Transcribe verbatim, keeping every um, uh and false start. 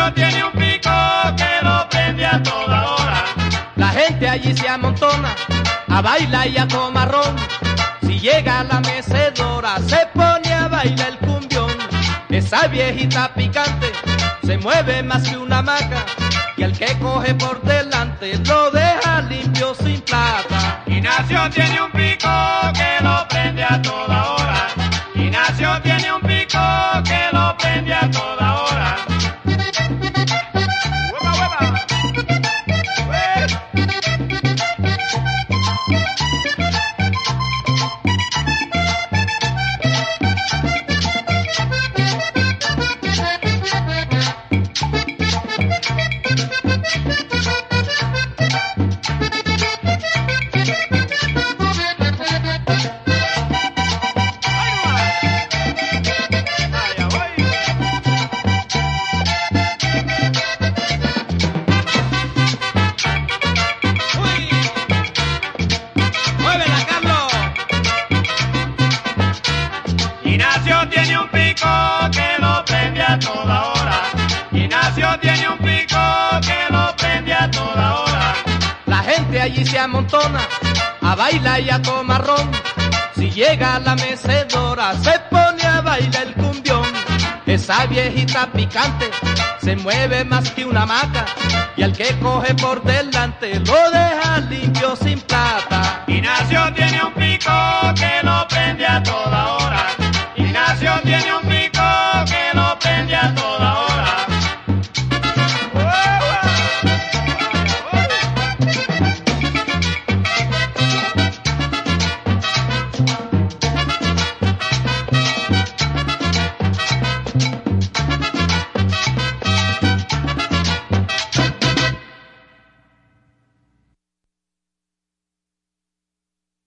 Ignacio tiene un pico que lo prende a toda hora. La gente allí se amontona a bailar y a tomar ron. Si llega la mecedora se pone a bailar el cumbión. Esa viejita picante se mueve más que una hamaca, y el que coge por delante lo deja limpio sin plata. Ignacio tiene un pico que lo prende a toda hora. Ignacio tiene un pico que lo prende a toda hora. ¡Hueva, hueva! Ignacio tiene un pico que lo prende a toda hora. Ignacio tiene un pico que lo prende a toda hora. La gente allí se amontona a bailar y a tomar ron. Si llega la mecedora se pone a bailar el cumbión. Esa viejita picante se mueve más que una hamaca, y el que coge por delante lo deja limpio sin plata. Ignacio tiene